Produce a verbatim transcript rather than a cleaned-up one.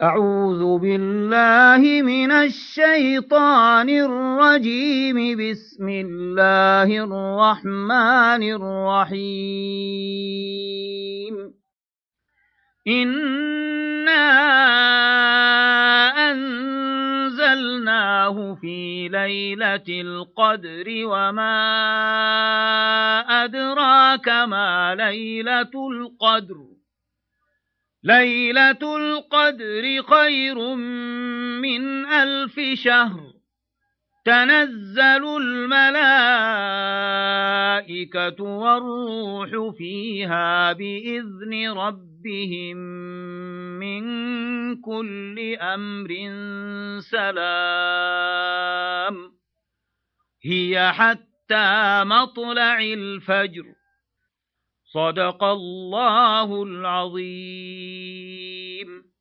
أعوذ بالله من الشيطان الرجيم. بسم الله الرحمن الرحيم. إنا أنزلناه في ليلة القدر وما أدراك ما ليلة القدر. ليلة القدر خير من ألف شهر. تنزل الملائكة والروح فيها بإذن ربهم من كل أمر سلام. هي حتى مطلع الفجر. صدق الله العظيم.